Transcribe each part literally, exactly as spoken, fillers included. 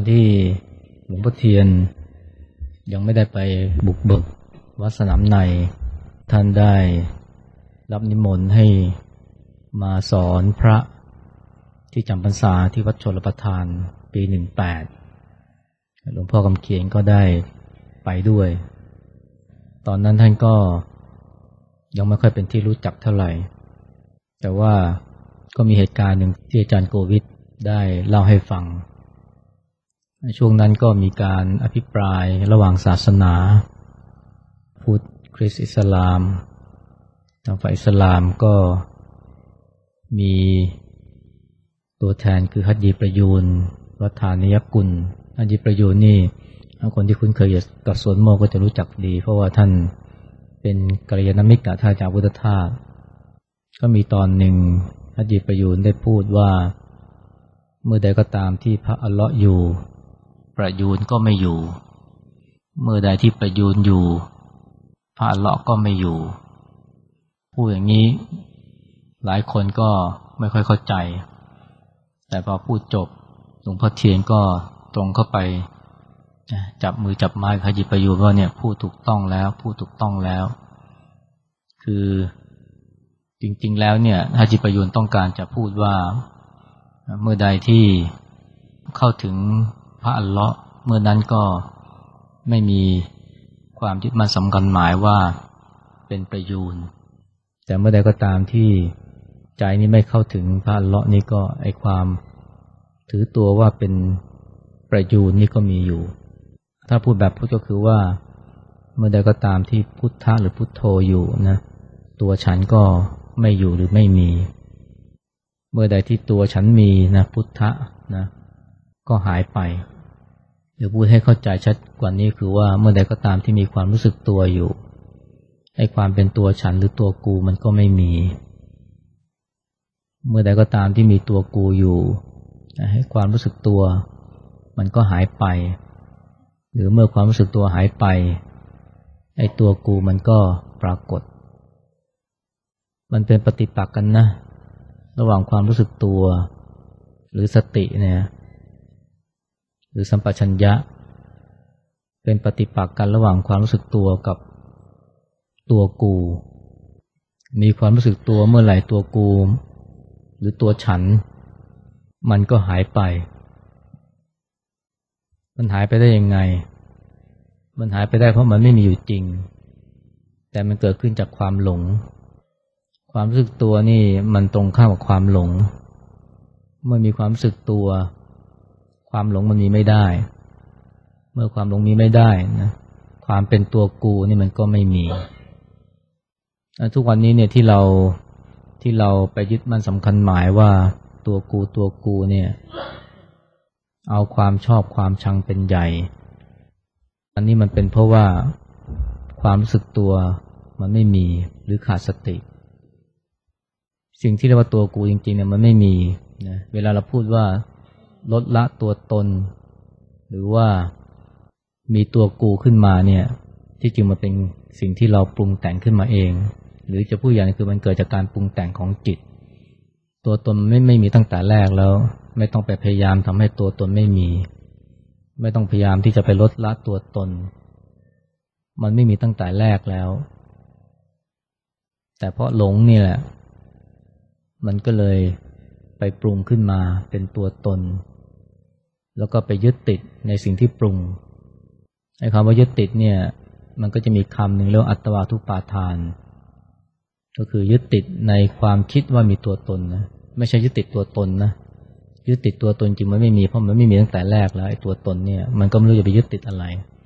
ที่หลวงพ่อเทียนยังไม่ได้ไปบุกเบิกวัดสนามในท่านได้รับนิมนต์ให้มาสอนพระที่จำพรรษาที่วัดชลประทานปีหนึ่งแปดหลวงพ่อคำเขียนก็ได้ไปด้วยตอนนั้นท่านก็ยังไม่ค่อยเป็นที่รู้จักเท่าไหร่แต่ว่าก็มีเหตุการณ์หนึ่งที่อาจารย์โกวิทได้เล่าให้ฟังช่วงนั้นก็มีการอภิปรายระหว่างศาสนาพุทธคริสต์อิสลามทางฝ่ายอิสลามก็มีตัวแทนคือฮัจญีประยูนวัฒานยกุลฮัจญีประยูนนี่คนที่คุ้นเคยกับสวนโมกก็จะรู้จักดีเพราะว่าท่านเป็นกัลยาณมิตรกับท่านอาจารย์พุทธทาสก็มีตอนหนึ่งฮัจญีประยูนได้พูดว่าเมื่อใดก็ตามที่พระอัลเลาะห์อยู่ประยูนก็ไม่อยู่เมื่อใดที่ประยูนอยู่พระอัลเลาะห์ก็ไม่อยู่พูดอย่างนี้หลายคนก็ไม่ค่อยเข้าใจแต่พอพูดจบหลวงพ่อเทียนก็ตรงเข้าไปจับมือจับไม้ฮัจญีประยูนว่าเนี่ยพูดถูกต้องแล้วพูดถูกต้องแล้วคือจริงๆแล้วเนี่ยฮัจญีประยูนต้องการจะพูดว่าเมื่อใดที่เข้าถึงพระอัลเลาะห์เมื่อนั้นก็ไม่มีความยึดมั่นสำคัญหมายว่าเป็นประยูนแต่เมื่อใดก็ตามที่ใจนี้ไม่เข้าถึงพระอัลเลาะห์นี่ก็ไอความถือตัวว่าเป็นประยูนนี่ก็มีอยู่ถ้าพูดแบบพุทธก็คือว่าเมื่อใดก็ตามที่พุทธะหรือพุทโธอยู่นะตัวฉันก็ไม่อยู่หรือไม่มีเมื่อใดที่ตัวฉันมีนะพุทธะนะก็หายไปหรือพูดให้เข้าใจชัดกว่านี้คือว่าเมื่อใดก็ตามที่มีความรู้สึกตัวอยู่ไอ้ความเป็นตัวฉันหรือตัวกูมันก็ไม่มีเมื่อใดก็ตามที่มีตัวกูอยู่ให้ความรู้สึกตัวมันก็หายไปหรือเมื่อความรู้สึกตัวหายไปไอ้ตัวกูมันก็ปรากฏมันเป็นปฏิปักษ์กันนะระหว่างความรู้สึกตัวหรือสติเนี่ยหรือสัมปชัญญะเป็นปฏิปักษ์กันระหว่างความรู้สึกตัวกับตัวกูมีความรู้สึกตัวเมื่อไหร่ตัวกูหรือตัวฉันมันก็หายไปมันหายไปได้ยังไงมันหายไปได้เพราะมันไม่มีอยู่จริงแต่มันเกิดขึ้นจากความหลงความรู้สึกตัวนี่มันตรงข้ามกับความหลงเมื่อมีความรู้สึกตัวความหลงมันมีไม่ได้เมื่อความหลงมีไม่ได้นะความเป็นตัวกูนี่มันก็ไม่มีทุกวันนี้เนี่ยที่เราที่เราไปยึดมั่นสำคัญหมายว่าตัวกูตัวกูเนี่ยเอาความชอบความชังเป็นใหญ่อันนี้มันเป็นเพราะว่าความรู้สึกตัวมันไม่มีหรือขาดสติสิ่งที่เรียกว่าตัวกูจริงๆเนี่ยมันไม่มีนะเวลาเราพูดว่าลดละตัวตนหรือว่ามีตัวกูขึ้นมาเนี่ยที่จริงมันเป็นสิ่งที่เราปรุงแต่งขึ้นมาเองหรือจะพูดอย่างนี้คือมันเกิดจากการปรุงแต่งของจิตตัวตนไม่ไม่มีตั้งแต่แรกแล้วไม่ต้องไปพยายามทำให้ตัวตนไม่มีไม่ต้องพยายามที่จะไปลดละตัวตนมันไม่มีตั้งแต่แรกแล้วแต่เพราะหลงนี่แหละมันก็เลยไปปรุงขึ้นมาเป็นตัวตนแล้วก็ไปยึดติดในสิ่งที่ปรุงไอ้คำว่ายึดติดเนี่ยมันก็จะมีคำหนึ่งเรียกว่าอัตวาทุปาทานก็คือยึดติดในความคิดว่ามีตัวตนนะไม่ใช่ยึดติดตัวตนนะยึดติดตัวตนจริงมันไม่มีเพราะมันไม่มีตั้งแต่แรกแล้วไอ้ตัวตนเนี่ยมันก็ไม่รู้จะไปยึดติดอะไร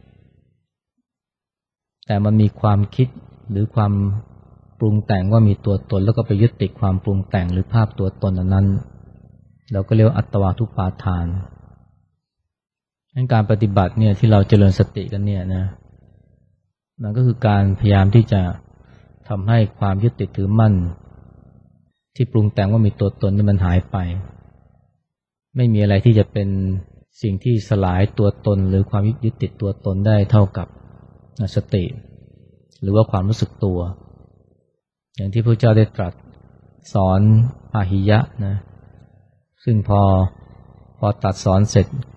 แต่มันมีความคิดหรือความปรุงแต่งว่ามีตัวตนแล้วก็ไปยึดติดความปรุงแต่งหรือภาพตัวตนนั้นเราก็เรียกว่าอัตวาทุปาทานการปฏิบัติเนี่ยที่เราเจริญสติกันเนี่ยนะมันก็คือการพยายามที่จะทำให้ความยึดติดถือมั่นที่ปรุงแต่งว่ามีตัวตนนี่มันหายไปไม่มีอะไรที่จะเป็นสิ่งที่สลายตัวตนหรือความยึดติดตัวตนได้เท่ากับสติหรือว่าความรู้สึกตัวอย่างที่พระเจ้าได้ตรัสสอนพาหิยะนะซึ่งพอพอตัดสอนเสร็จ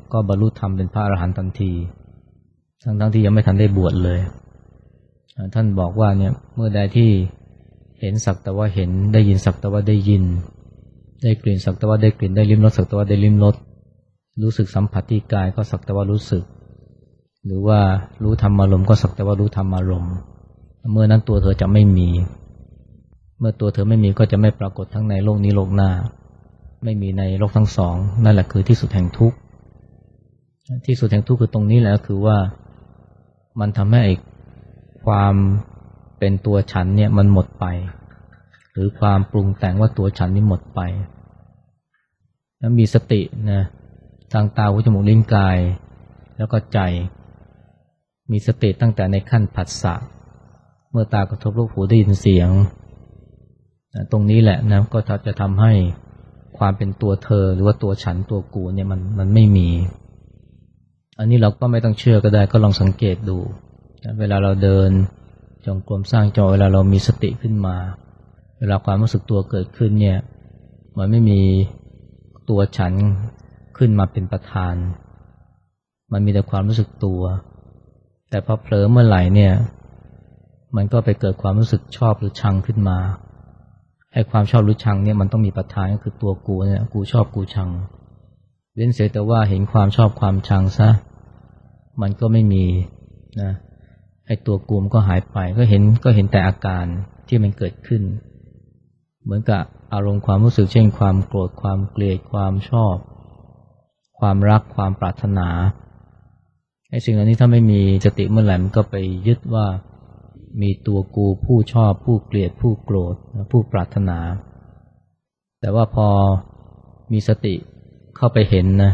ก็บรรลุธรรมเป็นพระอรหันต์ทันทีทั้งทั้งที่ยังไม่ทันได้บวชเลยท่านบอกว่าเนี่ยเมื่อใดที่เห็นสักแต่ว่าเห็นได้ยินสักแต่ว่าได้ยินได้กลิ่นสักแต่ว่าได้กลิ่นได้ลิ้มรสสักแต่ว่าได้ลิ้มรสรู้สึกสัมผัสที่กายก็สักแต่ว่ารู้สึกหรือว่ารู้ธรรมารมณ์ก็สักแต่ว่ารู้ธรรมารมณ์เมื่อนั้นตัวเธอจะไม่มีเมื่อตัวเธอไม่มีก็จะไม่ปรากฏทั้งในโลกนี้โลกหน้าไม่มีในโลกทั้งสองนั่นแหละคือที่สุดแห่งทุกข์ที่สุดแห่งทุกข์คือตรงนี้แหละคือว่ามันทำให้ความเป็นตัวฉันเนี่ยมันหมดไปหรือความปรุงแต่งว่าตัวฉันนี่หมดไปแล้วมีสตินะทางตาหูจมูกลิ้นกายแล้วก็ใจมีสติตั้งแต่ในขั้นผัสสะเมื่อตากระทบรูปหูได้ยินเสียงตรงนี้แหละนะก็จะทำให้ความเป็นตัวเธอหรือว่าตัวฉันตัวกูเนี่ยมันมันไม่มีอันนี้เราก็ไม่ต้องเชื่อก็ได้ก็ลองสังเกตดูเวลาเราเดินจงกรมสร้างจังหวะเวลาเรามีสติขึ้นมาเวลาความรู้สึกตัวเกิดขึ้นเนี่ยมันไม่มีตัวฉันขึ้นมาเป็นประธานมันมีแต่ความรู้สึกตัวแต่พอเผลอเมื่อไหร่เนี่ยมันก็ไปเกิดความรู้สึกชอบหรือชังขึ้นมาไอ้ความชอบหรือชังเนี่ยมันต้องมีประธานก็คือตัวกูเนี่ยกูชอบกูชังเว้นเสียแต่ว่าเห็นความชอบความชังซะมันก็ไม่มีนะไอ้ตัวกูมันก็หายไปก็เห็นก็เห็นแต่อาการที่มันเกิดขึ้นเหมือนกับอารมณ์ความรู้สึกเช่นความโกรธความเกลียดความชอบความรักความปรารถนาไอ้สิ่งเหล่านี้ถ้าไม่มีสติเมื่อไหร่มันก็ไปยึดว่ามีตัวกูผู้ชอบผู้เกลียดผู้โกรธผู้ปรารถนาแต่ว่าพอมีสติเข้าไปเห็นนะ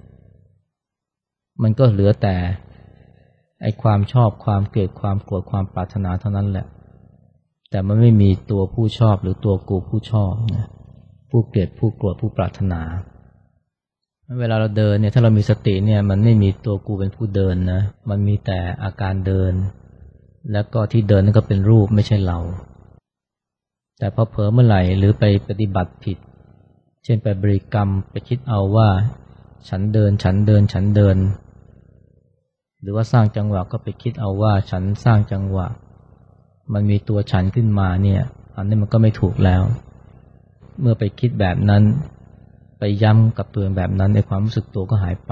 มันก็เหลือแต่ไอ้ความชอบความเกลียดความโกรธความปรารถนาเท่านั้นแหละแต่มันไม่มีตัวผู้ชอบหรือตัวกูผู้ชอบนะผู้เกลียดผู้โกรธผู้ปรารถนาเวลาเราเดินเนี่ยถ้าเรามีสติเนี่ยมันไม่มีตัวกูเป็นผู้เดินนะมันมีแต่อาการเดินแล้วก็ที่เดินนั่นก็เป็นรูปไม่ใช่เราแต่พอเผลอเมื่อไหร่หรือไปปฏิบัติผิดเช่นไปบริกรรมไปคิดเอาว่าฉันเดินฉันเดินฉันเดินหรือว่าสร้างจังหวะก็ไปคิดเอาว่าฉันสร้างจังหวะมันมีตัวฉันขึ้นมาเนี่ยอันนี้มันก็ไม่ถูกแล้วเมื่อไปคิดแบบนั้นไปย้ำกับตัวแบบนั้นในความรู้สึกตัวก็หายไป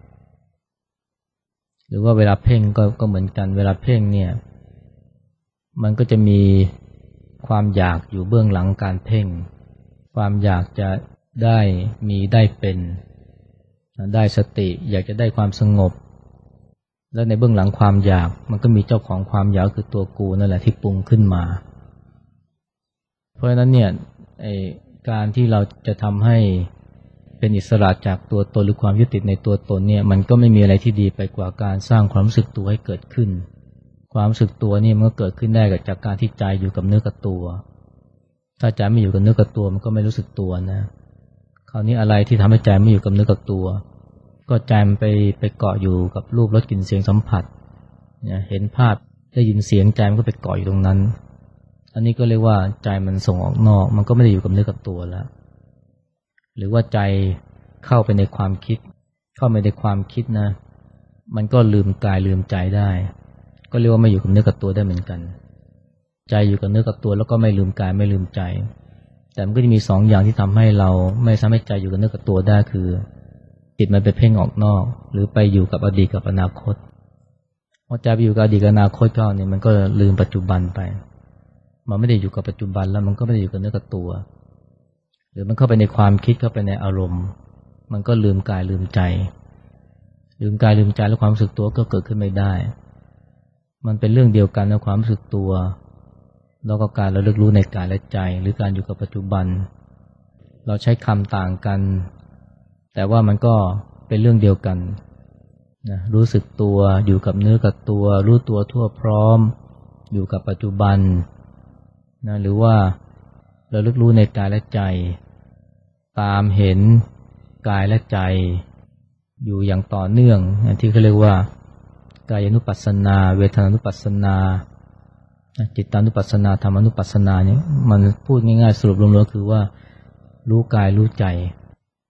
หรือว่าเวลาเพ่งก็ก็เหมือนกันเวลาเพ่งเนี่ยมันก็จะมีความอยากอยู่เบื้องหลังการเพ่งความอยากจะได้มีได้เป็นได้สติอยากจะได้ความสงบแล้วในเบื้องหลังความอยากมันก็มีเจ้าของความอยากคือตัวกูนั่นแหละที่ปรุงขึ้นมาเพราะฉะนั้นเนี่ยไอ้การที่เราจะทำให้เป็นอิสระจากตัวตนหรือความยึดติดในตัวตนเนี่ยมันก็ไม่มีอะไรที่ดีไปกว่าการสร้างความรู้สึกตัวให้เกิดขึ้นความรู้สึกตัวนี่มันก็เกิดขึ้นได้จากการที่ใจอยู่กับเนื้อกับตัวถ้าใจไม่อยู่กับเนื้อกับตัวมันก็ไม่รู้สึกตัวนะคราวนี้อะไรที่ทำให้ใจไม่อยู่กับเนื้อกับตัวก็ใจมันไปไปเกาะอยู่กับรูปรสกลิ่นเสียงสัมผัสเนี่ยเห็นภาพได้ยินเสียงใจมันก็ไปเกาะอยู่ตรงนั้นอันนี้ก็เรียกว่าใจมันส่งออกนอกมันก็ไม่ได้อยู่กับเนื้อกับตัวแล้วหรือว่าใจเข้าไปในความคิดเข้าไปในความคิดนะมันก็ลืมกายลืมใจได้ก็เรียกว่าไม่อยู่กับเนื้อกับตัวได้เหมือนกันใจอยู่กับเนื้อกับตัวแล้วก็ไม่ลืมกายไม่ลืมใจแต่มันก็จะมีสองอย่างที่ทำให้เราไม่สามารถใจอยู่กับเนื้อกับตัวได้คือจิตมันไปเพ่งออกนอกหรือไปอยู่กับอดีตกับอนาคตพอใจไปอยู่กับอดีตกับอนาคตก็เนี่ยมันก็ลืมปัจจุบันไปมันไม่ได้อยู่กับปัจจุบันแล้วมันก็ไม่ได้อยู่กับเนื้อกับตัวหรือมันเข้าไปในความคิดเข้าไปในอารมณ์มันก็ลืมกายลืมใจลืมกายลืมใจแล้วความรู้สึกตัวก็เกิดขึ้นไม่ได้มันเป็นเรื่องเดียวกันนะความรู้สึกตัวแล้วก็การระลึกรู้ในกายและใจหรือการอยู่กับปัจจุบันเราใช้คำต่างกันแต่ว่ามันก็เป็นเรื่องเดียวกันนะรู้สึกตัวอยู่กับเนื้อกับตัวรู้ตัวทั่วพร้อมอยู่กับปัจจุบันนะหรือว่าระลึกรู้ในกายและใจตามเห็นกายและใจอยู่อย่างต่อเนื่องที่เขาเรียกว่ากายานุปัสสนาเวทนานุปัสสนาจิตตานุปัสสนาธรรมานุปัสสนาเนี่ยมันพูดง่ายๆสรุปรวมๆคือว่ารู้กายรู้ใจ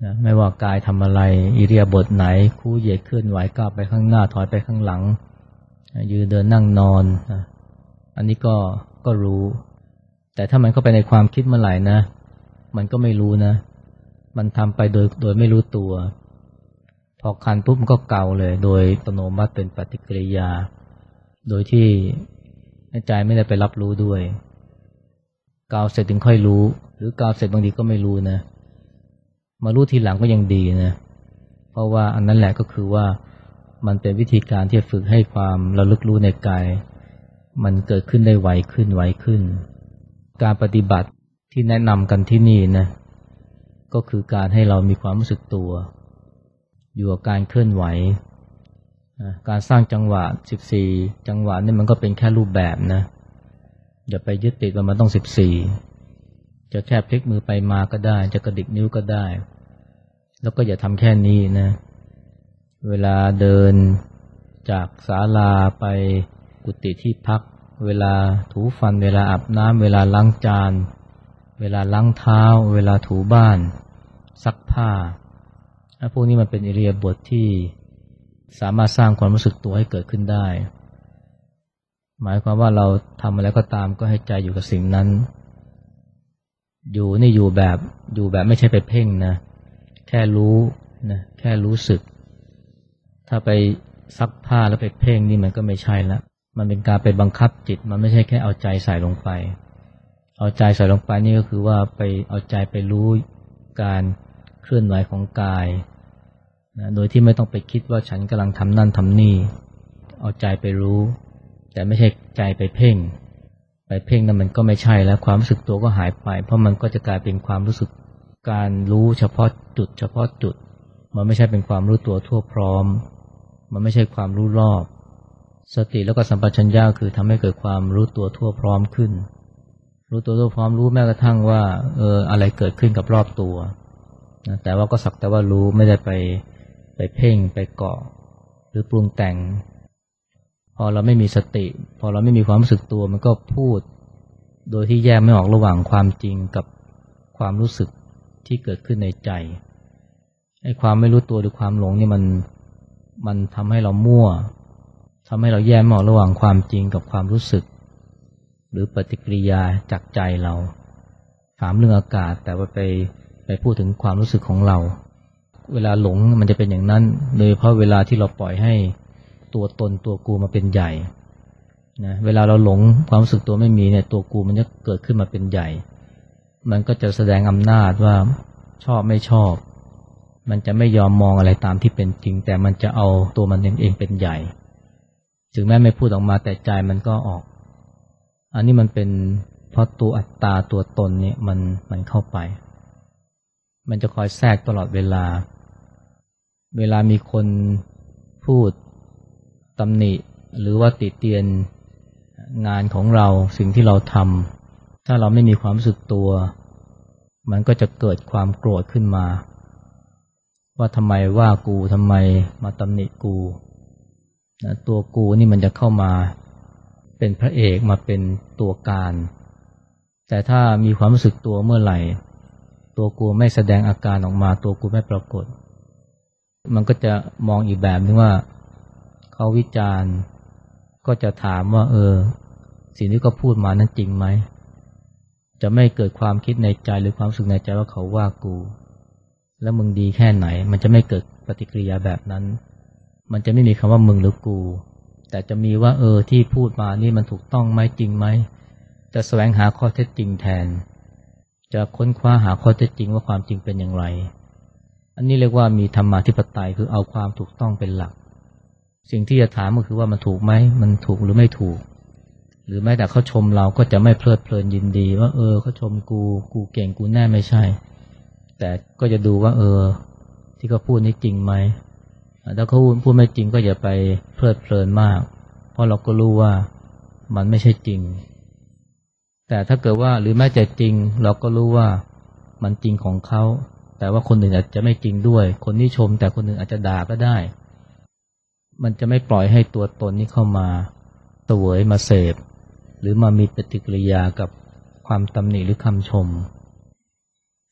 นะไม่ว่ากายทำอะไรอิริยาบถไหนคู่เหยียดเคลื่อนไหวก้าวไปข้างหน้าถอยไปข้างหลังยืนเดินนั่งนอนนะอันนี้ก็ก็รู้แต่ถ้ามันเข้าไปในความคิดเมื่อไหร่นะมันก็ไม่รู้นะมันทำไปโดยโดยไม่รู้ตัวพอคันปุ๊บมันก็เกาเลยโดยอัตโนมัติเป็นปฏิกิริยาโดยที่ใจไม่ได้ไปรับรู้ด้วยเกาเสร็จถึงค่อยรู้หรือเกาเสร็จบางทีก็ไม่รู้นะมารู้ทีหลังก็ยังดีนะเพราะว่าอันนั้นแหละก็คือว่ามันเป็นวิธีการที่จะฝึกให้ความระลึกรู้ในกายมันเกิดขึ้นได้ไวขึ้นไวขึ้นการปฏิบัติที่แนะนำกันที่นี่นะก็คือการให้เรามีความรู้สึกตัวอยู่กับการเคลื่อนไหวการสร้างจังหวะสิบสี่จังหวะนี่มันก็เป็นแค่รูปแบบนะอย่าไปยึดติดว่ามันต้องสิบสี่จะแค่พลิกมือไปมาก็ได้จะกระดิกนิ้วก็ได้แล้วก็อย่าทำแค่นี้นะเวลาเดินจากศาลาไปกุฏิที่พักเวลาถูฟันเวลาอาบน้ำเวลาล้างจานเวลาล้างเท้าเวลาถูบ้านซักผ้าพวกนี้มันเป็นอิริยาบถที่สามารถสร้างความรู้สึกตัวให้เกิดขึ้นได้หมายความว่าเราทำอะไรก็ตามก็ให้ใจอยู่กับสิ่งนั้นอยู่นี่อยู่แบบอยู่แบบไม่ใช่ไปเพ่งนะแค่รู้นะแค่รู้สึกถ้าไปซักผ้าแล้วไปเพ่งนี่มันก็ไม่ใช่ละมันเป็นการไปบังคับจิตมันไม่ใช่แค่เอาใจใส่ลงไปเอาใจใส่ลงไปนี่ก็คือว่าไปเอาใจไปรู้การเคลื่อนไหวของกายนะโดยที่ไม่ต้องไปคิดว่าฉันกำลังทำนั่นทำนี่เอาใจไปรู้แต่ไม่ใช่ใจไปเพ่งไปเพ่งนั่นมันก็ไม่ใช่แล้วความรู้สึกตัวก็หายไปเพราะมันก็จะกลายเป็นความรู้สึกการรู้เฉพาะจุดเฉพาะจุดมันไม่ใช่เป็นความรู้ตัวทั่วพร้อมมันไม่ใช่ความรู้รอบสติแล้วก็สัมปชัญญะคือทำให้เกิดความรู้ตัวทั่วพร้อมขึ้นรู้ตัวทั่วพร้อมรู้แม้กระทั่งว่าเอออะไรเกิดขึ้นกับรอบตัวนะแต่ว่าก็สักแต่ว่ารู้ไม่ได้ไปไปเพ่งไปเกาะหรือปรุงแต่งพอเราไม่มีสติพอเราไม่มีความรู้สึกตัวมันก็พูดโดยที่แยกไม่ออกระหว่างความจริงกับความรู้สึกที่เกิดขึ้นในใจไอ้ความไม่รู้ตัวหรือความหลงนี่มันมันทำให้เรามั่วทำให้เราแยกไม่ออกระหว่างความจริงกับความรู้สึกหรือปฏิกิริยาจากใจเราถามเรื่องอากาศแต่ว่าไปไปพูดถึงความรู้สึกของเราเวลาหลงมันจะเป็นอย่างนั้นโดยเฉพาะเวลาที่เราปล่อยให้ตัวตนตัวกูมาเป็นใหญ่นะเวลาเราหลงความรู้สึกตัวไม่มีเนี่ยตัวกูมันจะเกิดขึ้นมาเป็นใหญ่มันก็จะแสดงอำนาจว่าชอบไม่ชอบมันจะไม่ยอมมองอะไรตามที่เป็นจริงแต่มันจะเอาตัวมันเองเป็นใหญ่ถึงแม้ไม่พูดออกมาแต่ใจมันก็ออกอันนี้มันเป็นเพราะตัวอัตตาตัวตนเนี่ยมันมันเข้าไปมันจะคอยแทรกตลอดเวลาเวลามีคนพูดตำหนิหรือว่าติเตียนงานของเราสิ่งที่เราทำถ้าเราไม่มีความรู้สึกตัวมันก็จะเกิดความโกรธขึ้นมาว่าทำไมว่ากูทำไมมาตำหนิกูนะตัวกูนี่มันจะเข้ามาเป็นพระเอกมาเป็นตัวการแต่ถ้ามีความรู้สึกตัวเมื่อไหร่ตัวกูไม่แสดงอาการออกมาตัวกูไม่ปรากฏมันก็จะมองอีกแบบนึงว่าเขาวิจารณ์ก็จะถามว่าเออสิ่งที่เขาพูดมานั้นจริงไหมจะไม่เกิดความคิดในใจหรือความรู้สึกในใจว่าเขาว่ากูแล้วมึงดีแค่ไหนมันจะไม่เกิดปฏิกิริยาแบบนั้นมันจะไม่มีคำว่ามึงหรือกูแต่จะมีว่าเออที่พูดมานี่มันถูกต้องไหมจริงไหมจะแสวงหาข้อเท็จจริงแทนจะค้นคว้าหาข้อเท็จจริงว่าความจริงเป็นอย่างไรอันนี้เรียกว่ามีธรรมาธิปไตยคือเอาความถูกต้องเป็นหลักสิ่งที่จะถามก็คือว่ามันถูกไหมมันถูกหรือไม่ถูกหรือแม้แต่เขาชมเราก็จะไม่เพลิดเพลินยินดีว่าเออเขาชมกูกูเก่งกูแน่ไม่ใช่แต่ก็จะดูว่าเออที่เขาพูดนี้จริงไหมถ้าเขาพูดไม่จริงก็อย่าไปเพลิดเพลินมากเพราะเราก็รู้ว่ามันไม่ใช่จริงแต่ถ้าเกิดว่าหรือแม้แต่จริงเราก็รู้ว่ามันจริงของเขาแต่ว่าคนอื่นอาจจะไม่จริงด้วยคนที่ชมแต่คนอื่นอาจจะด่าก็ได้มันจะไม่ปล่อยให้ตัวตนนี้เข้ามาเสวยมาเสพหรือมามีปฏิกิริยากับความตำหนิหรือคำชม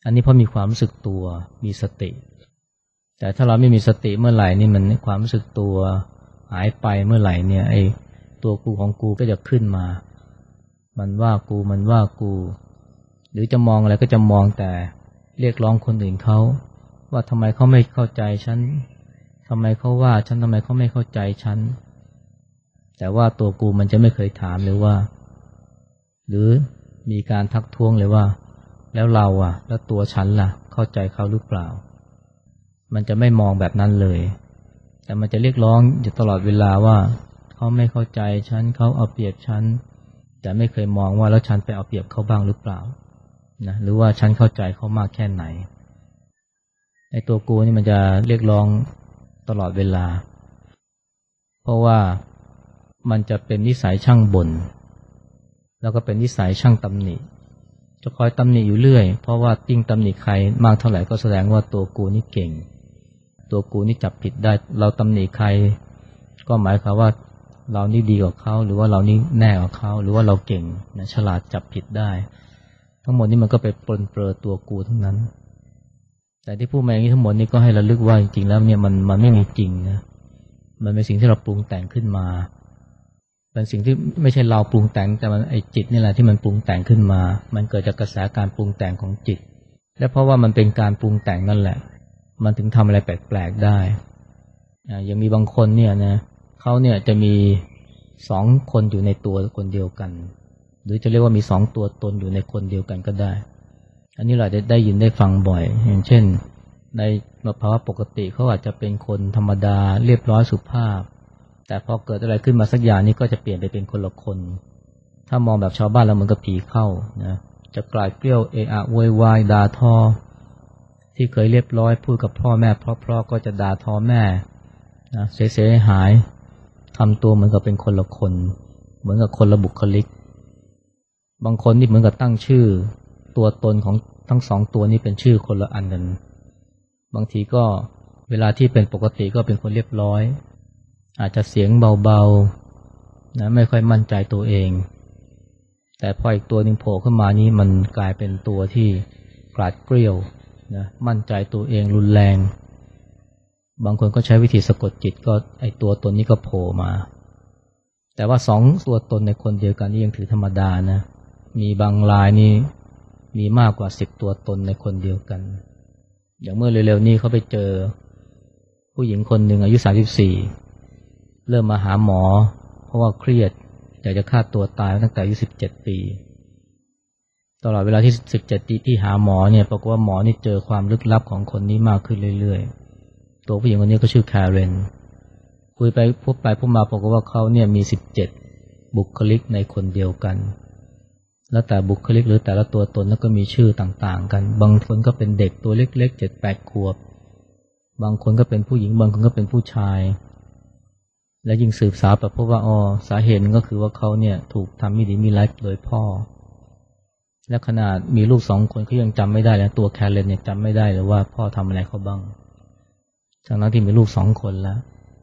อันนี้เพราะมีความรู้สึกตัวมีสติแต่ถ้าเราไม่มีสติเมื่อไหร่นี่มันความรู้สึกตัวหายไปเมื่อไหร่เนี่ยไอ้ตัวกูของกูก็จะขึ้นมามันว่ากูมันว่ากูหรือจะมองอะไรก็จะมองแต่เรียกร้องคนอื่นเขาว่าทำไมเขาไม่เข้าใจฉันทำไมเขาว่าฉันทำไมเขาไม่เข้าใจฉันแต่ว่าตัวกูมันจะไม่เคยถามเลยว่าหรือมีการทักท้วงเลยว่าแล้วเราอ่ะแล้วตัวฉันล่ะเข้าใจเขาหรือเปล่ามันจะไม่มองแบบนั้นเลยแต่มันจะเรียกร้องอยู่ตลอดเวลาว่าเขาไม่เข้าใจฉันเขาเอาเปรียบฉันแต่ไม่เคยมองว่าแล้วฉันไปเอาเปรียบเขาบ้างหรือเปล่านะหรือว่าฉันเข้าใจเขามากแค่ไหนไอ้ตัวกูนี่มันจะเรียกร้องตลอดเวลาเพราะว่ามันจะเป็นนิสัยช่างบ่นแล้วก็เป็นนิสัยช่างตำหนิจะคอยตำหนิอยู่เรื่อยเพราะว่ายิ่งตำหนิใครมากเท่าไหร่ก็แสดงว่าตัวกูนี่เก่งตัวกูนี่จับผิดได้เราตำหนิใครก็หมายความว่าเรานี่ดีกว่าเขาหรือว่าเรานี่แน่กว่าเขาหรือว่าเราเก่งนะฉลาดจับผิดได้ทั้งหมดนี้มันก็ไปปลนเปลือตัวกูทั้งนั้นแต่ที่พูดมาอย่างนี้ทั้งหมดนี้ก็ให้ระลึกว่าจริงๆแล้วเนี่ยมันมันไม่มีจริงนะมันเป็นสิ่งที่เราปรุงแต่งขึ้นมาเป็นสิ่งที่ไม่ใช่เราปรุงแต่งแต่มันไอ้จิตนี่แหละที่มันปรุงแต่งขึ้นมามันเกิดจากกระแสการปรุงแต่งของจิตและเพราะว่ามันเป็นการปรุงแต่งนั่นแหละมันถึงทำอะไรแปลกๆได้อ่ายังมีบางคนเนี่ยนะเขาเนี่ยจะมีสองคนอยู่ในตัวคนเดียวกันหรือจะเรียกว่ามีสองตัวตนอยู่ในคนเดียวกันก็ได้อันนี้เราได้ได้ยินได้ฟังบ่อยอย่างเช่นในภาวะปกติเขาอาจจะเป็นคนธรรมดาเรียบร้อยสุภาพแต่พอเกิดอะไรขึ้นมาสักอย่างนี้ก็จะเปลี่ยนไปเป็นคนละคนถ้ามองแบบชาวบ้านแล้วมันก็ผีเข้านะจะกลายเกลี้ยวเอะอะโวยวายด่าทอที่เคยเรียบร้อยพูดกับพ่อแม่เพราะๆก็จะด่าทอแม่นะเสียหายทำตัวเหมือนกับเป็นคนละคนเหมือนกับคนละบุคลิกบางคนนี่เหมือนกับตั้งชื่อตัวตนของทั้งสองตัวนี้เป็นชื่อคนละอันกันบางทีก็เวลาที่เป็นปกติก็เป็นคนเรียบร้อยอาจจะเสียงเบาๆนะไม่ค่อยมั่นใจตัวเองแต่พออีกตัวหนึ่งโผล่ขึ้นมานี้มันกลายเป็นตัวที่กราดเกรี้ยวนะมั่นใจตัวเองรุนแรงบางคนก็ใช้วิธีสะกดจิตก็ไอตัวตนนี้ก็โผล่มาแต่ว่าสองตัวตนในคนเดียวกันนี่ยังถือธรรมดานะมีบางรายนี่มีมากกว่าสิบตัวตนในคนเดียวกันอย่างเมื่อเร็วๆนี้เขาไปเจอผู้หญิงคนหนึ่งอายุสามสิบสี่เริ่มมาหาหมอเพราะว่าเครียดอยากจะฆ่าตัวตายตั้งแต่อายุสิบเจ็ดปีตลอดเวลาที่สิบเจ็ดปีที่หาหมอเนี่ยปรากฏว่าหมอนี่เจอความลึกลับของคนนี้มากขึ้นเรื่อยๆตัวผู้หญิงคนนี้ก็ชื่อแคเรนคุยไปพบไปพบมาปรากฏว่าเขาเนี่ยมีสิบเจ็ดบุคลิกในคนเดียวกันแล้วแต่บุคลิกหรือแต่ละตัวตนนั้นก็มีชื่อต่างๆกันบางคนก็เป็นเด็กตัวเล็กๆ เจ็ดแปด ขวบบางคนก็เป็นผู้หญิงบางคนก็เป็นผู้ชายและยิ่งสืบสาวไปพบว่าอ๋อสาเหตุก็คือว่าเขาเนี่ยถูกทำไม่ดีมีร้ายโดยพ่อและขนาดมีลูกสองคนเขายังจำไม่ได้เลยตัวแคเรนเนี่ยจำไม่ได้เลยว่าพ่อทำอะไรเขาบ้างทั้งนั้นที่มีลูกสองคนแล้ว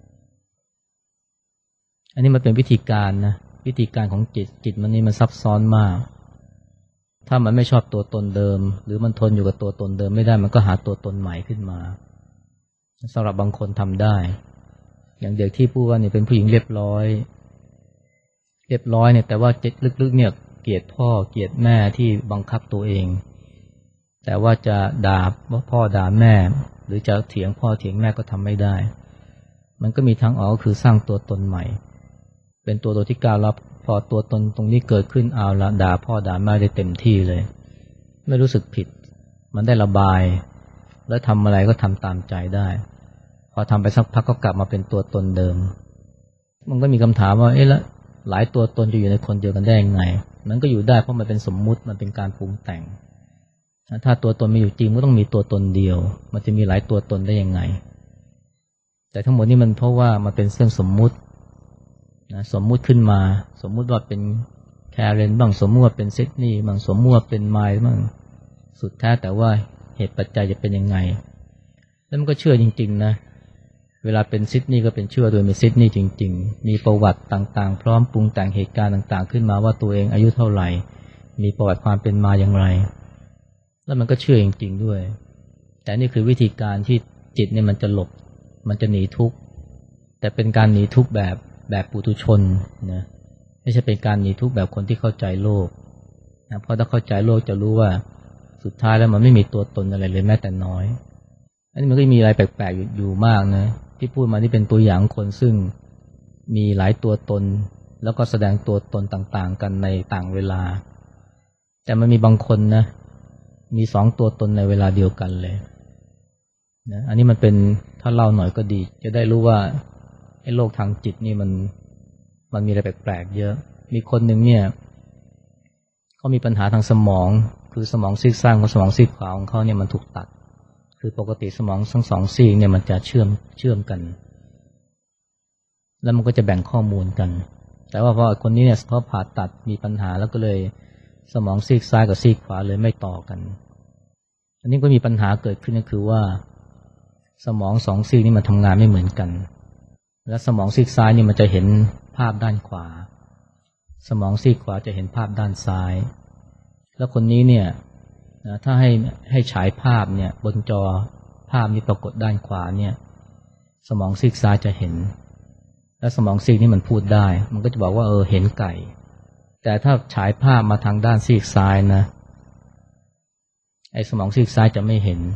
อันนี้มันเป็นวิธีการนะวิธีการของจิตจิตมันนี่มันซับซ้อนมากถ้ามันไม่ชอบตัวตนเดิมหรือมันทนอยู่กับตัวตนเดิมไม่ได้มันก็หาตัวตนใหม่ขึ้นมาสำหรับบางคนทำได้อย่างเด็กที่พูดว่าเนี่ยเป็นผู้หญิงเรียบร้อยเรียบร้อยเนี่ยแต่ว่าจิตลึกๆเนี่ยเกลียดพ่อเกลียดแม่ที่บังคับตัวเองแต่ว่าจะด่าว่าพ่อด่าแม่หรือจะเถียงพ่อเถียงแม่ก็ทำไม่ได้มันก็มีทางออกก็คือสร้างตัวตนใหม่เป็นตัวตนที่ก้าวรับพอตัวตนตรงนี้เกิดขึ้นเอาละด่าพ่อด่าแม่ได้เต็มที่เลยไม่รู้สึกผิดมันได้ระบายแล้วทำอะไรก็ทำตามใจได้พอทำไปสักพักก็กลับมาเป็นตัวตนเดิมมันก็มีคำถามว่าเอ๊ะแล้วหลายตัวตนจะอยู่ในคนเดียวกันได้ยังไงมันก็อยู่ได้เพราะมันเป็นสมมุติมันเป็นการปรุงแต่งถ้าตัวตนไม่อยู่จริงก็ต้องมีตัวตนเดียวมันจะมีหลายตัวตนได้ยังไงแต่ทั้งหมดนี้มันเพราะว่ามันเป็นเรื่องสมมุตินะสมมุติขึ้นมาสมมุติว่าเป็นแคเรนบ้างสมมุติว่าเป็นซิดนีย์บ้างสมมุติว่าเป็นไมล์บ้างสุดแท้แต่ว่าเหตุปัจจัยจะเป็นยังไงแล้วมันก็เชื่อจริงๆนะเวลาเป็นซิดนีย์ก็เป็นเชื่อโดยเป็นซิดนีย์จริงๆมีประวัติต่างๆพร้อมปรุงแต่งเหตุการณ์ต่างๆขึ้นมาว่าตัวเองอายุเท่าไหร่มีประวัติความเป็นมาอย่างไรแล้วมันก็เชื่อจริงๆด้วยแต่นี่คือวิธีการที่จิตเนี่ยมันจะหลบมันจะหนีทุกข์แต่เป็นการหนีทุกข์แบบแบบปุถุชนนะไม่ใช่เป็นการหนีทุกข์แบบคนที่เข้าใจโลกนะเพราะถ้าเข้าใจโลกจะรู้ว่าสุดท้ายแล้วมันไม่มีตัวตนอะไรเลยแม้แต่น้อยอันนี้มันก็มีอะไรแปลกๆ อยู่อยู่มากนะที่พูดมาที่เป็นตัวอย่างคนซึ่งมีหลายตัวตนแล้วก็แสดงตัวตนต่างๆกันในต่างเวลาแต่มันมีบางคนนะมีสองตัวตนในเวลาเดียวกันเลยนะอันนี้มันเป็นถ้าเล่าหน่อยก็ดีจะได้รู้ว่าไอ้โลกทางจิตนี่มันมันมีอะไรแปลกๆเยอะมีคนหนึ่งเนี่ยเขามีปัญหาทางสมองคือสมองซีกซ้ายกับสมองซีกขวาของเขาเนี่ยมันถูกตัดคือปกติสมองทั้งสองซีกเนี่ยมันจะเชื่อมเชื่อมกันแล้วมันก็จะแบ่งข้อมูลกันแต่ว่าพอคนนี้เนี่ยเขาผ่าตัดมีปัญหาแล้วก็เลยสมองซีกซ้ายกับซีกขวาเลยไม่ต่อกันอันนี้ก็มีปัญหาเกิดขึ้นก็คือว่าสมองสองซีกนี่มันทำงานไม่เหมือนกันและสมองซีกซ้ายนี่มันจะเห็นภาพด้านขวาสมองซีกขวาจะเห็นภาพด้านซ้ายแล้วคนนี้เนี่ยถ้าให้ให้ฉายภาพเนี่ยบนจอภาพนี้ปรากฏด้านขวาเนี่ยสมองซีกซ้ายจะเห็นและสมองซีกนี่มันพูดได้มันก็จะบอกว่าเออเห็นไก่แต่ถ้าฉายภาพมาทางด้านซีกซ้ายนะไอ้สมองซีกซ้ายจะไม่เห็น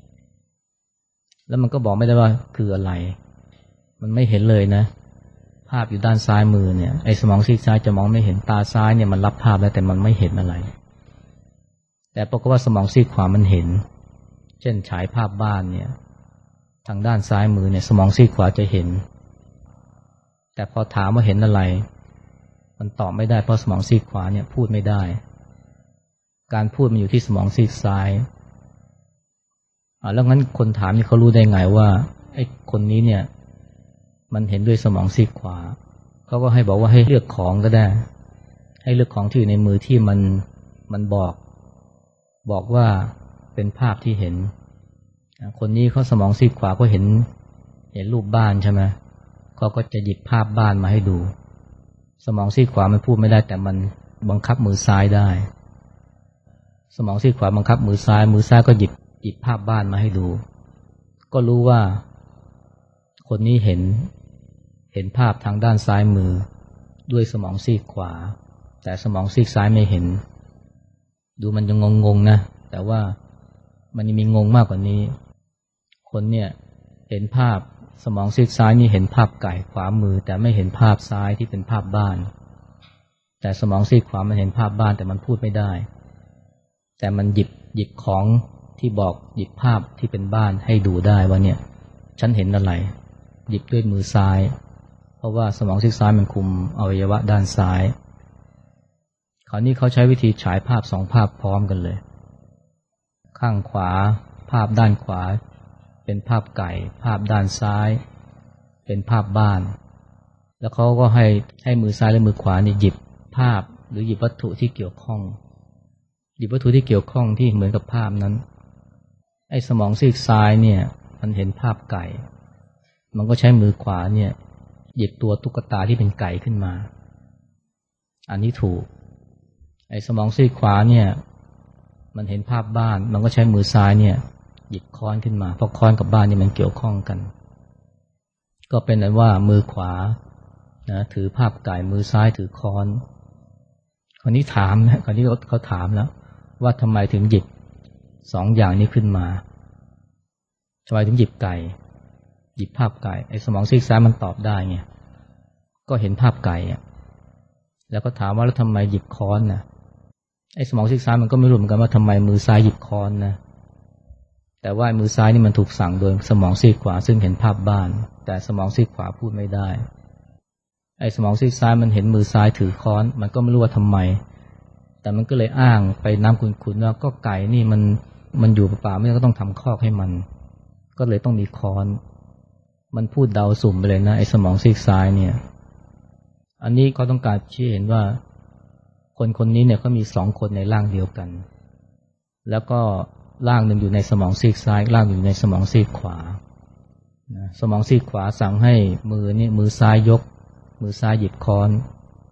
แล้วมันก็บอกไม่ได้ว่าคืออะไรมันไม่เห็นเลยนะภาพอยู่ด้านซ้ายมือเนี่ยไอ้สมองซีกซ้ายจะมองไม่เห็นตาซ้ายเนี่ยมันรับภาพแล้วแต่มันไม่เห็นอะไรแต่ปรากฏว่าสมองซีกขวามันเห็นเช่นฉายภาพบ้านเนี่ยทางด้านซ้ายมือเนี่ยสมองซีกขวาจะเห็นแต่พอถามว่าเห็นอะไรมันตอบไม่ได้เพราะสมองซีกขวาเนี่ยพูดไม่ได้การพูดมันอยู่ที่สมองซีกซ้ายอ่าแล้วงั้นคนถามนี่เขารู้ได้ไงว่าไอ้คนนี้เนี่ยมันเห็นด้วยสมองซีกขวาเขาก็ให้บอกว่าให้เลือกของก็ได้ให้เลือกของที่อยู่ในมือที่มันมันบอกบอกว่าเป็นภาพที่เห็นคนนี้เขาสมองซีกขวาก็เห็นเห็นรูปบ้านใช่ไหมเขาก็จะหยิบภาพบ้านมาให้ดูสมองซีกขวามันพูดไม่ได้แต่มันบังคับมือซ้ายได้สมองซีกขวาบังคับมือซ้ายมือซ้ายก็หยิบหยิบภาพบ้านมาให้ดูก็รู้ว่าคนนี้เห็นเห็นภาพทางด้านซ้ายมือด้วยสมองซีกขวาแต่สมองซีกซ้ายไม่เห็นดูมันยังงงๆนะแต่ว่ามันยังมีงงมากกว่านี้คนเนี่ยเห็นภาพสมองซีกซ้ายนี่เห็นภาพไก่ขวามือแต่ไม่เห็นภาพซ้ายที่เป็นภาพบ้านแต่สมองซีกขวามันเห็นภาพบ้านแต่มันพูดไม่ได้แต่มันหยิบหยิบของที่บอกหยิบภาพที่เป็นบ้านให้ดูได้ว่าเนี่ยฉันเห็นอะไรหยิบด้วยมือซ้ายเพราะว่าสมองซีกซ้ายมันคุมอวัยวะด้านซ้ายคราวนี้เขาใช้วิธีฉายภาพสองภาพพร้อมกันเลยข้างขวาภาพด้านขวาเป็นภาพไก่ภาพด้านซ้ายเป็นภาพบ้านแล้วเขาก็ให้ให้มือซ้ายและมือขวานี่หยิบภาพหรือหยิบวัตถุที่เกี่ยวข้องหยิบวัตถุที่เกี่ยวข้องที่เหมือนกับภาพนั้นไอ้สมองซีกซ้ายเนี่ยมันเห็นภาพไก่มันก็ใช้มือขวาเนี่ยหยิบตัวตุ๊กตาที่เป็นไก่ขึ้นมาอันนี้ถูกไอ้สมองซีกขวาเนี่ยมันเห็นภาพบ้านมันก็ใช้มือซ้ายเนี่ยหยิบค้อนขึ้นมาเพราะค้อนกับบ้านนี่มันเกี่ยวข้องกันก็เป็นนั้นว่ามือขวานะถือภาพไก่มือซ้ายถือค้อนคราวนี้ถามนะคราวนี้เขาเขาถามแล้วว่าทำไมถึงหยิบสองอย่างนี้ขึ้นมาทำไมถึงหยิบไก่หยิบภาพไก่ไอ้สมองซีกซ้ายมันตอบได้ไงก็เห็นภาพไก่แล้วก็ถามว่าแล้วทำไมหยิบค้อนนะไอ้สมองซีกซ้ายมันก็ไม่รู้เหมือนกันว่าทำไมมือซ้ายหยิบค้อนนะแต่ว่ามือซ้ายนี่มันถูกสั่งโดยสมองซีกขวาซึ่งเห็นภาพบ้านแต่สมองซีกขวาพูดไม่ได้ไอ้สมองซีกซ้ายมันเห็นมือซ้ายถือค้อนมันก็ไม่รู้ว่าทำไมแต่มันก็เลยอ้างไปน้ำขุ่นๆว่าก็ไก่นี่มันมันอยู่เปล่าๆไม่ก็ต้องทำคอกให้มันก็เลยต้องมีค้อนมันพูดเดาสุ่มไปเลยนะไอ้สมองซีกซ้ายเนี่ยอันนี้เขาต้องการชี้เห็นว่าคนคนนี้เนี่ยเขามีสองคนในร่างเดียวกันแล้วก็ร่างหนึ่งอยู่ในสมองซีกซ้ายร่างหนึ่งอยู่ในสมองซีกขวานะสมองซีกขวาสั่งให้มือนี่มือซ้ายยกมือซ้ายหยิบค้อน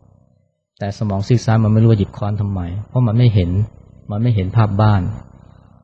แต่สมองซีกซ้ายมันไม่รู้ว่าหยิบค้อนทำไมเพราะมันไม่เห็นมันไม่เห็นภาพบ้าน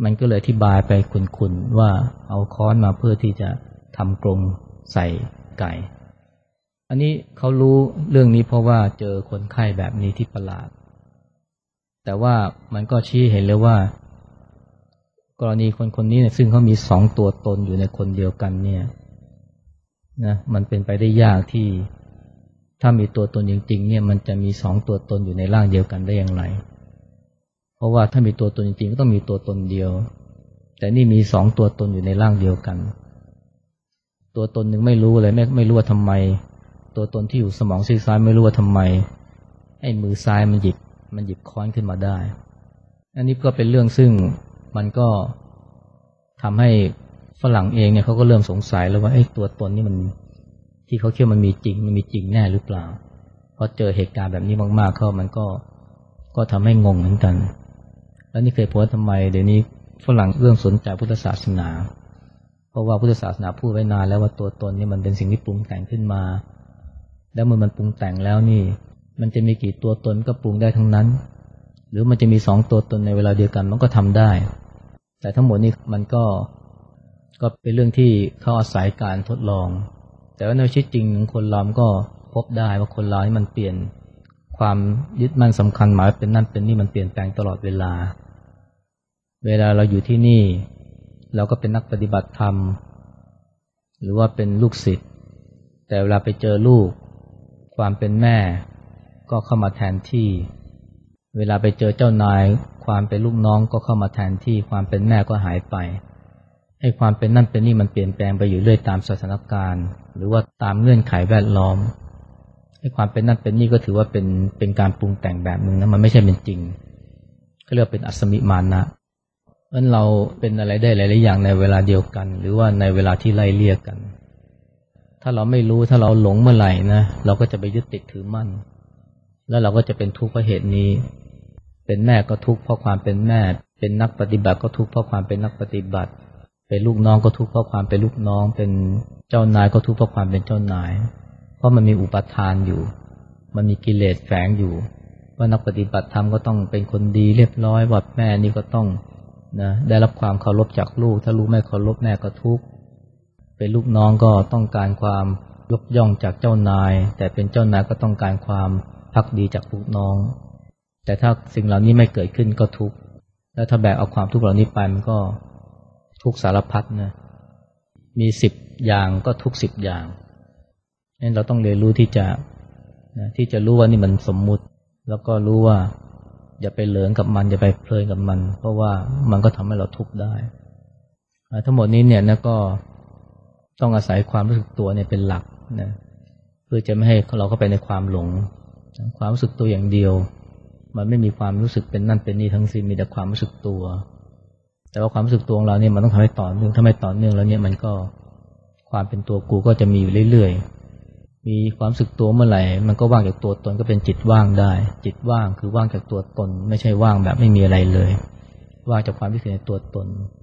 มันก็เลยอธิบายไปขุนๆว่าเอาค้อนมาเพื่อที่จะทำกรงใส่ไก่อันนี้เขารู้เรื่องนี้เพราะว่าเจอคนไข้แบบนี้ที่ประหลาดแต่ว่ามันก็ชี้เห็นเลยว่ากรณีคนคนนี้เนี่ยซึ่งเขามีสองตัวตนอยู่ในคนเดียวกันเนี่ยนะมันเป็นไปได้ยากที่ถ้ามีตัวตนจริงๆเนี่ยมันจะมีสองตัวตนอยู่ในร่างเดียวกันได้อย่างไรเพราะว่าถ้ามีตัวตนจริงๆก็ต้องมีตัวตนเดียวแต่นี่มีสองตัวตนอยู่ในร่างเดียวกันตัวตนหนึ่งไม่รู้เลยไม่ไม่รู้ว่าทำไมตัวตนที่อยู่สมองซีกซ้ายไม่รู้ว่าทำไมไอ้มือซ้ายมันหยิบมันหยิบค้อนขึ้นมาได้อันนี้ก็เป็นเรื่องซึ่งมันก็ทำให้ฝรั่งเองเนี่ยเขาก็เริ่มสงสัยแล้วว่าไอ้ตัวตนนี่มันที่เขาคิดมันมีจริงมันมีจริงแน่หรือเปล่าพอเจอเหตุการณ์แบบนี้มากๆเข้ามันก็ก็ทำให้งงเหมือนกันแล้วนี่เคยพูดทำไมเดี๋ยวนี้ฝรั่งเริ่มสนใจพุทธศาสนาเพราะว่าพุทธศาสนาพูดไว้นานแล้วว่าตัวตนนี่มันเป็นสิ่งที่ปรุงแต่งขึ้นมาแล้วเมื่อมันปรุงแต่งแล้วนี่มันจะมีกี่ตัวตนก็ปรุงได้ทั้งนั้นหรือมันจะมีสองตัวตนในเวลาเดียวกันมันก็ทำได้แต่ทั้งหมดนี้มันก็ก็เป็นเรื่องที่เขาอาศัยการทดลองแต่ว่าในชีวิตจริงของคนเราก็พบได้ว่าคนเรานี่มันเปลี่ยนความยึดมั่นสำคัญหมายเป็นนั่นเป็นนี่มันเปลี่ยนแปลงตลอดเวลาเวลาเราอยู่ที่นี่เราก็เป็นนักปฏิบัติธรรมหรือว่าเป็นลูกศิษย์แต่เวลาไปเจอลูกความเป็นแม่ก็เข้ามาแทนที่เวลาไปเจอเจ้านายความเป็นลูกน้องก็เข้ามาแทนที่ความเป็นแม่ก็หายไปให้ความเป็นนั่นเป็นนี่มันเปลี่ยนแปลงไปอยู่เรื่อยตามสถานการณ์หรือว่าตามเงื่อนไขแวดล้อมให้ความเป็นนั่นเป็นนี่ก็ถือว่าเป็นเป็นการปรุงแต่งแบบนึงนะมันไม่ใช่เป็นจริงก็เรียกเป็นอัศมิมานะเพราะฉะนั้นเราเป็นอะไรได้หลายๆอย่างในเวลาเดียวกันหรือว่าในเวลาที่ไล่เลี่ยกันถ้าเราไม่รู้ถ้าเราหลงเมื่อไหร่นะเราก็จะไปยึดติดถือมั่นแล้วเราก็จะเป็นทุกข์เพราะเหตุนี้เป็นแม่ก็ทุกข์เพราะความเป็นแม่เป็นนักปฏิบัติก็ทุกข์เพราะความเป็นนักปฏิบัติเป็นลูกน้องก็ทุกข์เพราะความเป็นลูกน้องเป็นเจ้านายก็ทุกข์เพราะความเป็นเจ้านายเพราะมันมีอุปทานอยู่มันมีกิเลสแฝงอยู่ว่านักปฏิบัติธรรมก็ต้องเป็นคนดีเรียบร้อยว่าแม่นี่ก็ต้องนะได้รับความเคารพจากลูกถ้าลูกไม่เคารพแม่ก็ทุกข์เป็นลูกน้องก็ต้องการความยกย่องจากเจ้านายแต่เป็นเจ้านายก็ต้องการความภักดีจากลูกน้องแต่ถ้าสิ่งเหล่านี้ไม่เกิดขึ้นก็ทุกข์แล้วถ้าแบกเอาความทุกข์เหล่านี้ไปมันก็ทุกข์สารพัดนะมีสิบอย่างก็ทุกข์สิบอย่างงั้นเราต้องเรียนรู้ที่จะนะที่จะรู้ว่านี่มันสมมุติแล้วก็รู้ว่าอย่าไปเหลิงกับมันอย่าไปเพลินกับมันเพราะว่ามันก็ทำให้เราทุกข์ได้ทั้งหมดนี้เนี่ยนะก็ต้องอาศัยความรู้สึกตัวเนี่ยเป็นหลักนะเพื่อจะไม่ให้เราเข้าไปในความหลงความรู้สึกตัวอย่างเดียวมันไม่มีความรู้สึกเป็นนั่นเป็นนี่ทั้งสิ้นมีแต่ความรู้สึกตัวแต่ว่าความรู้สึกตัวของเราเนี่ยมันต้องทำให้ต่อเนื่องถ้าไม่ต่อเนื่องแล้วเนี่ยมันก็ความเป็นตัวกูก็จะมีอยู่เรื่อยๆมีความรู้สึกตัวเมื่อไหร่มันก็ว่างจากตัวตนก็เป็นจิตว่างได้จิตว่างคือว่างจากตัวตนไม่ใช่ว่างแบบไม่มีอะไรเลยว่างจากความรู้สึกในตัวตน